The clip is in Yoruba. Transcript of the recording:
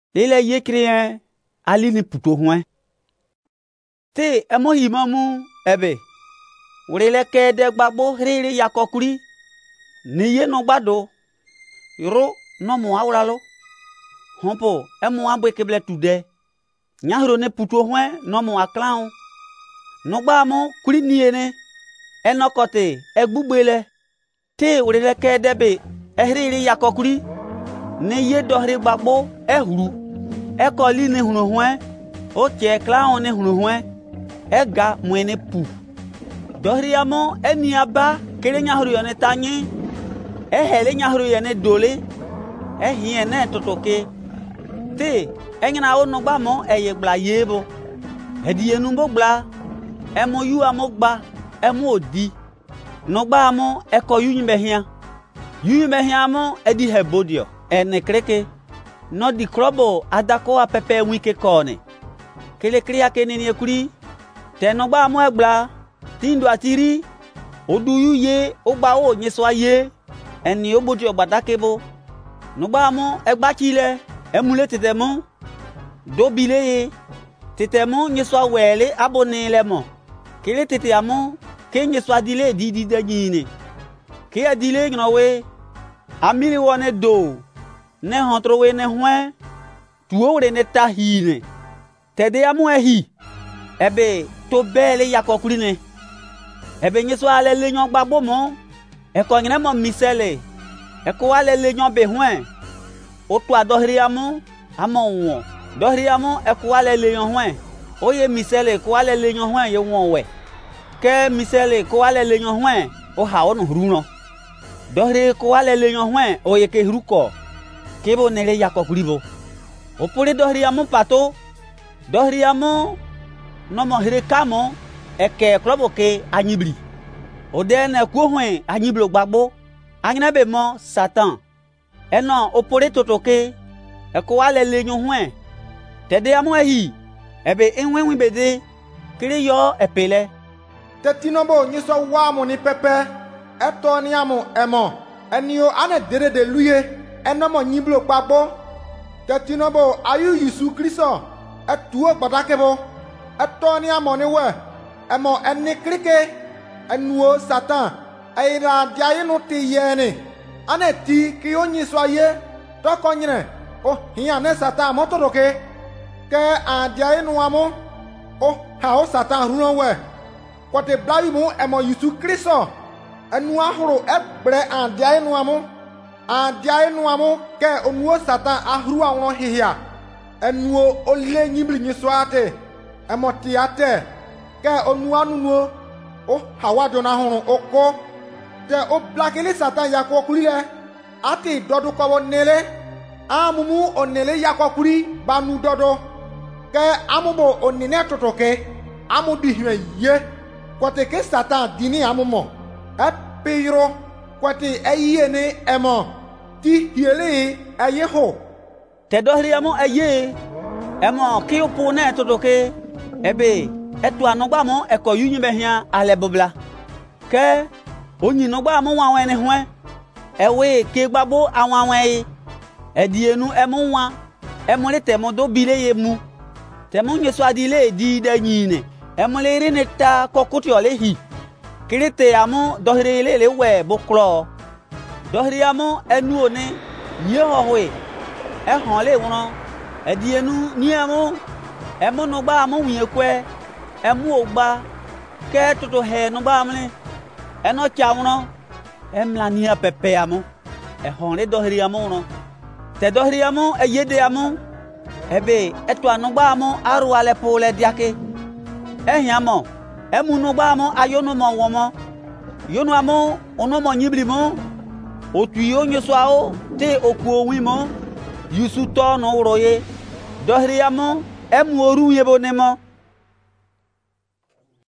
Lele ye créen ali ni puto hoin. Te emo himamu ebe. Urele ke de gbagbo rere yakokuri. Ni ye no gbado. Yoro no mo awralo. Hompo emo abwe keble tude. Nyahro ne puto hoin no mo aklan. No gba mo kuri niene. Enokote egbugbele. Te urele ke debe rere yakokuri. Ni ye dohre gbagbo ehuru. Ekoli ne hunu hoin. O che klan ne hunu hoin. Ega mwene pu. Dohriamo eni aba kele nyahru yone tanyi. Hele nyahru yone dole. Hiene totoke. Te enyina o no gba mo eye gbla yebo. Edienu bo gbla. Emo yu amogba. Emo odi. No gba mo eko yu nyimbe hia. Yu nyimbe hia mo edi hebodio. Ene kreke. No di krobo adako a pepe wike kone. Kele kriya keneni ekuri. Te no gba mo egbla. Tindo atiri. Odu yu ye. Ogba o nyeswa ye. Eni obodio gbadakebo. No gba mo egba chile. Emule tetemo. Dobile ye. Tetemo nyeswa wele abone lemo. Kele tete amo. Ke nyeswa dile di de nyine. Ke adile ngnowe. Amiri wone do. Ne hontrowe ne hwen. Tuore ne tahine. Tede amu ehi. Ebe to bele yakokuri ne. Ebe nyeso ale lenyon gbagbo mo. Eko ngene mo misele. Eko ale lenyon be hwen. O to adohri amu amo won. Dohri amu eko ale lenyon hwen. Oye misele ko ale lenyon hwen ye won we. Ke misele ko ale lenyon hwen o ha onu hruno. Dohri ko ale lenyon hwen oye ke hruko. Kebo nele yakokuri bo. O pore dohri amu pato. Dohri amu no mo hire kamo eke klobo ke anyibli. Ode na ku hwen anyiblo gbagbo. Anyina be mo Satan. Eno opore totoke eko wale lenyo hwen. Tede amu ehi ebe enwenwi bede kiri yo epele. Tetinombo nyiso wa mo ni pepe. Eto ni amu emo. Enio ane dere de luye. Eno mo nyiblo gbagbo. Tetinombo ayu Yesu Kristo. Etuo gbadakebo. Eto ni amo ni we. Emo eni krike. Enuo Satan. Eira diayinu ti yene. Ane ti ki onyi soye. Toko nyine. O hiya ne Satan motoroke. Ke a diayinu amo. O ha o Satan runo we. Kote blawi mu emo Yesu Kristo. Enu ahuru ebre a diayinu amo. A diayinu amo ke onuo Satan ahuru awon hihia. Enuo ole nyibli nyiswate. Emo tiate. Ke onuo anunuo. O hawa dona hunu oko. Te o blakele Satan yakokuri le. Ati dodo kwa nele. Amumu onele yakokuri banu dodo. Ke amumo onene totoke. Amudi hime ye. Kote ke Satan dini amumo. Epiro. Kote eye ne emo. Ti hiele eye ho. Te dohri amu eye. Emo ki opone totoke. Ebe etu anogba mo eko yunyimbe hia ale bobla. Ke onyi nogba mo wa wen hwen. Ewe ke gbagbo awon wen. Edienu emu wa. Emu le temo do bile ye mu. Temo nyeso adile di de nyine. Emu le rene ta kokuti ole hi. Kirite amu dohri le we boklo. Dohri amu enu one ye howe. Ehon le won. Edienu ni amu. Emu nogba amu wiekwe. Emu ogba. Ke toto he nogba amle. Eno chawno. Emla ni pepe amu. Ehon le dohri amu no. Te dohri amu eyede amu. Ebe etu anogba amu aru ale pole diake. Ehiamo. Emu nogba amu ayono mo womo. Yono amu ono mo nyibli mo. Otu yo nyeso ao te oku owin mo. Yusu to no uroye. Dohri amu emu oru yebo nemo.